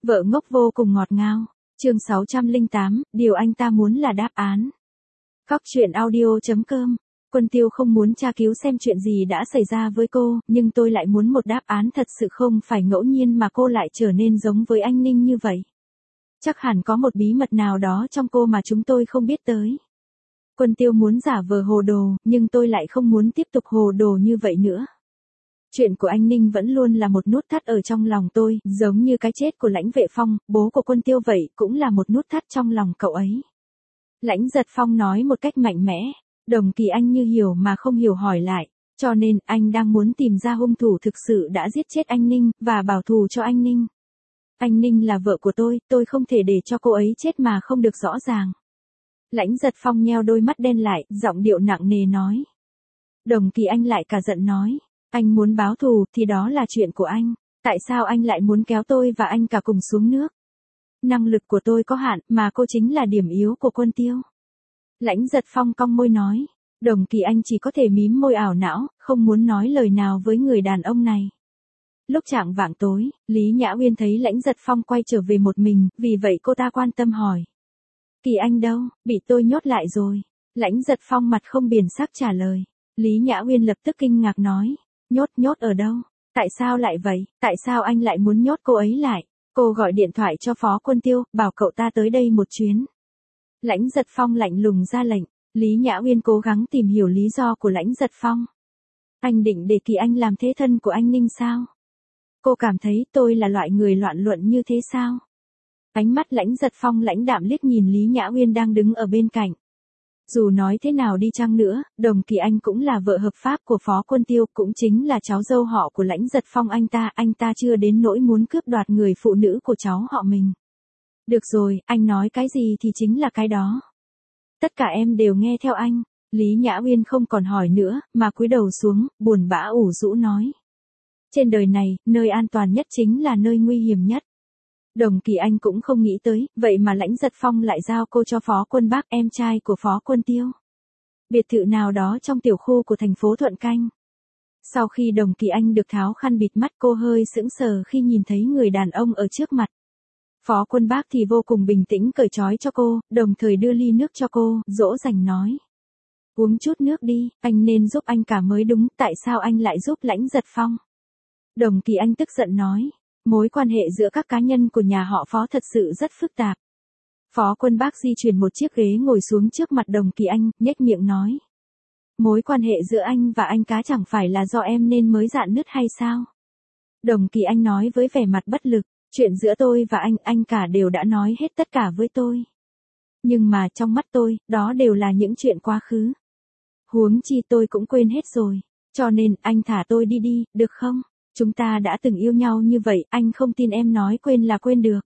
Vợ ngốc vô cùng ngọt ngào. Chương 608, điều anh ta muốn là đáp án. Góc truyện audio.com. Quân Tiêu không muốn tra cứu xem chuyện gì đã xảy ra với cô, nhưng tôi lại muốn một đáp án thật sự, không phải ngẫu nhiên mà cô lại trở nên giống với anh Ninh như vậy. Chắc hẳn có một bí mật nào đó trong cô mà chúng tôi không biết tới. Quân Tiêu muốn giả vờ hồ đồ, nhưng tôi lại không muốn tiếp tục hồ đồ như vậy nữa. Chuyện của anh Ninh vẫn luôn là một nút thắt ở trong lòng tôi, giống như cái chết của Lãnh Vệ Phong, bố của Quân Tiêu vậy, cũng là một nút thắt trong lòng cậu ấy. Lãnh Giật Phong nói một cách mạnh mẽ. Đồng Kỳ Anh như hiểu mà không hiểu hỏi lại, cho nên anh đang muốn tìm ra hung thủ thực sự đã giết chết anh Ninh, và bảo thù cho anh Ninh. Anh Ninh là vợ của tôi không thể để cho cô ấy chết mà không được rõ ràng. Lãnh Giật Phong nheo đôi mắt đen lại, giọng điệu nặng nề nói. Đồng Kỳ Anh lại cả giận nói, anh muốn báo thù thì đó là chuyện của anh, tại sao anh lại muốn kéo tôi và anh cả cùng xuống nước? Năng lực của tôi có hạn, mà cô chính là điểm yếu của Quân Tiêu. Lãnh Giật Phong cong môi nói, Đồng Kỳ Anh chỉ có thể mím môi ảo não, không muốn nói lời nào với người đàn ông này. Lúc chạng vạng tối, Lý Nhã Uyên thấy Lãnh Giật Phong quay trở về một mình, vì vậy cô ta quan tâm hỏi. Kỳ Anh đâu, bị tôi nhốt lại rồi. Lãnh Giật Phong mặt không biển sắc trả lời. Lý Nhã Uyên lập tức kinh ngạc nói, nhốt ở đâu? Tại sao lại vậy? Tại sao anh lại muốn nhốt cô ấy lại? Cô gọi điện thoại cho Phó Quân Tiêu, bảo cậu ta tới đây một chuyến. Lãnh Giật Phong lạnh lùng ra lệnh. Lý Nhã Uyên cố gắng tìm hiểu lý do của Lãnh Giật Phong. Anh định để Kỳ Anh làm thế thân của anh Ninh sao? Cô cảm thấy tôi là loại người loạn luận như thế sao? Ánh mắt Lãnh Giật Phong lãnh đạm liếc nhìn Lý Nhã Uyên đang đứng ở bên cạnh. Dù nói thế nào đi chăng nữa, Đồng Kỳ Anh cũng là vợ hợp pháp của Phó Quân Tiêu, cũng chính là cháu dâu họ của Lãnh Giật Phong anh ta chưa đến nỗi muốn cướp đoạt người phụ nữ của cháu họ mình. Được rồi, anh nói cái gì thì chính là cái đó. Tất cả em đều nghe theo anh. Lý Nhã Uyên không còn hỏi nữa, mà cúi đầu xuống, buồn bã ủ rũ nói. Trên đời này, nơi an toàn nhất chính là nơi nguy hiểm nhất. Đồng Kỳ Anh cũng không nghĩ tới, vậy mà Lãnh Giật Phong lại giao cô cho Phó Quân Bác, em trai của Phó Quân Tiêu. Biệt thự nào đó trong tiểu khu của thành phố Thuận Canh. Sau khi Đồng Kỳ Anh được tháo khăn bịt mắt, cô hơi sững sờ khi nhìn thấy người đàn ông ở trước mặt. Phó Quân Bác thì vô cùng bình tĩnh cởi trói cho cô, đồng thời đưa ly nước cho cô, dỗ dành nói. Uống chút nước đi, anh nên giúp anh cả mới đúng, tại sao anh lại giúp Lãnh Giật Phong? Đồng Kỳ Anh tức giận nói. Mối quan hệ giữa các cá nhân của nhà họ Phó thật sự rất phức tạp. Phó Quân Bác di chuyển một chiếc ghế ngồi xuống trước mặt Đồng Kỳ Anh, nhếch miệng nói. Mối quan hệ giữa anh và anh cá chẳng phải là do em nên mới rạn nứt hay sao? Đồng Kỳ Anh nói với vẻ mặt bất lực. Chuyện giữa tôi và anh cả đều đã nói hết tất cả với tôi. Nhưng mà trong mắt tôi, đó đều là những chuyện quá khứ. Huống chi tôi cũng quên hết rồi. Cho nên, anh thả tôi đi, được không? Chúng ta đã từng yêu nhau như vậy, anh không tin em nói quên là quên được.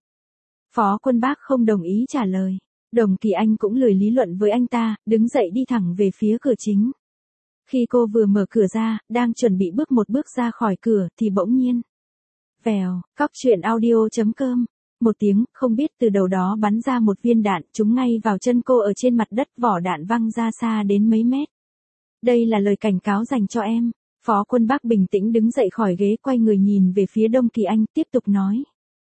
Phó Quân Bác không đồng ý trả lời. Đồng Kỳ Anh cũng lười lý luận với anh ta, đứng dậy đi thẳng về phía cửa chính. Khi cô vừa mở cửa ra, đang chuẩn bị bước một bước ra khỏi cửa, thì bỗng nhiên. Vèo, góc truyện audio.com. Một tiếng, không biết từ đầu đó bắn ra một viên đạn, trúng ngay vào chân cô ở trên mặt đất, vỏ đạn văng ra xa đến mấy mét. Đây là lời cảnh cáo dành cho em. Phó Quân Bác bình tĩnh đứng dậy khỏi ghế, quay người nhìn về phía Đồng Kỳ Anh, tiếp tục nói.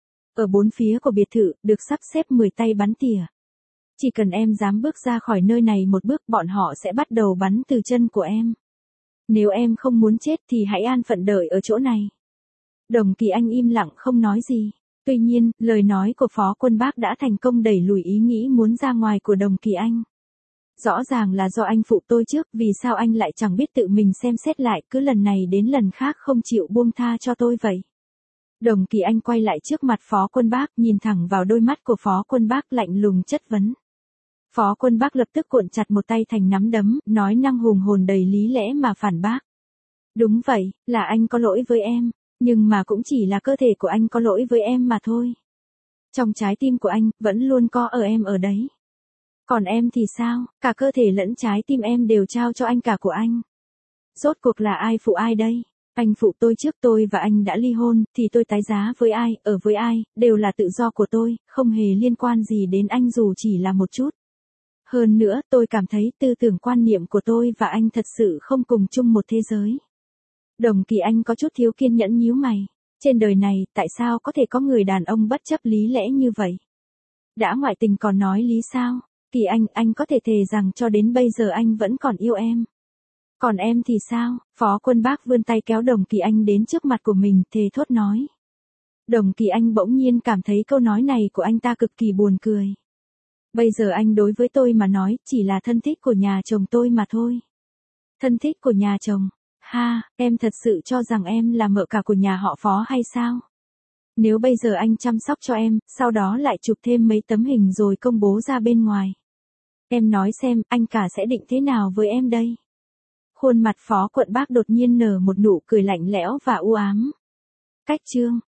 Ở bốn phía của biệt thự, được sắp xếp 10 tay bắn tỉa. Chỉ cần em dám bước ra khỏi nơi này một bước, bọn họ sẽ bắt đầu bắn từ chân của em. Nếu em không muốn chết thì hãy an phận đợi ở chỗ này. Đồng Kỳ Anh im lặng không nói gì. Tuy nhiên, lời nói của Phó Quân Bác đã thành công đẩy lùi ý nghĩ muốn ra ngoài của Đồng Kỳ Anh. Rõ ràng là do anh phụ tôi trước, vì sao anh lại chẳng biết tự mình xem xét lại, cứ lần này đến lần khác không chịu buông tha cho tôi vậy. Đồng Kỳ Anh quay lại trước mặt Phó Quân Bác, nhìn thẳng vào đôi mắt của Phó Quân Bác lạnh lùng chất vấn. Phó Quân Bác lập tức cuộn chặt một tay thành nắm đấm, nói năng hùng hồn đầy lý lẽ mà phản bác. Đúng vậy, là anh có lỗi với em. Nhưng mà cũng chỉ là cơ thể của anh có lỗi với em mà thôi. Trong trái tim của anh, vẫn luôn có ở em ở đấy. Còn em thì sao, cả cơ thể lẫn trái tim em đều trao cho anh cả của anh. Rốt cuộc là ai phụ ai đây? Anh phụ tôi trước, tôi và anh đã ly hôn, thì tôi tái giá với ai, ở với ai, đều là tự do của tôi, không hề liên quan gì đến anh dù chỉ là một chút. Hơn nữa, tôi cảm thấy tư tưởng quan niệm của tôi và anh thật sự không cùng chung một thế giới. Đồng Kỳ Anh có chút thiếu kiên nhẫn nhíu mày. Trên đời này, tại sao có thể có người đàn ông bất chấp lý lẽ như vậy? Đã ngoại tình còn nói lý sao? Kỳ anh có thể thề rằng cho đến bây giờ anh vẫn còn yêu em. Còn em thì sao? Phó Quân Bác vươn tay kéo Đồng Kỳ Anh đến trước mặt của mình, thề thốt nói. Đồng Kỳ Anh bỗng nhiên cảm thấy câu nói này của anh ta cực kỳ buồn cười. Bây giờ anh đối với tôi mà nói, chỉ là thân thích của nhà chồng tôi mà thôi. Thân thích của nhà chồng? Ha, em thật sự cho rằng em là mợ cả của nhà họ Phó hay sao? Nếu bây giờ anh chăm sóc cho em, sau đó lại chụp thêm mấy tấm hình rồi công bố ra bên ngoài. Em nói xem, anh cả sẽ định thế nào với em đây? Khuôn mặt Phó Quận Bác đột nhiên nở một nụ cười lạnh lẽo và u ám. Cách chương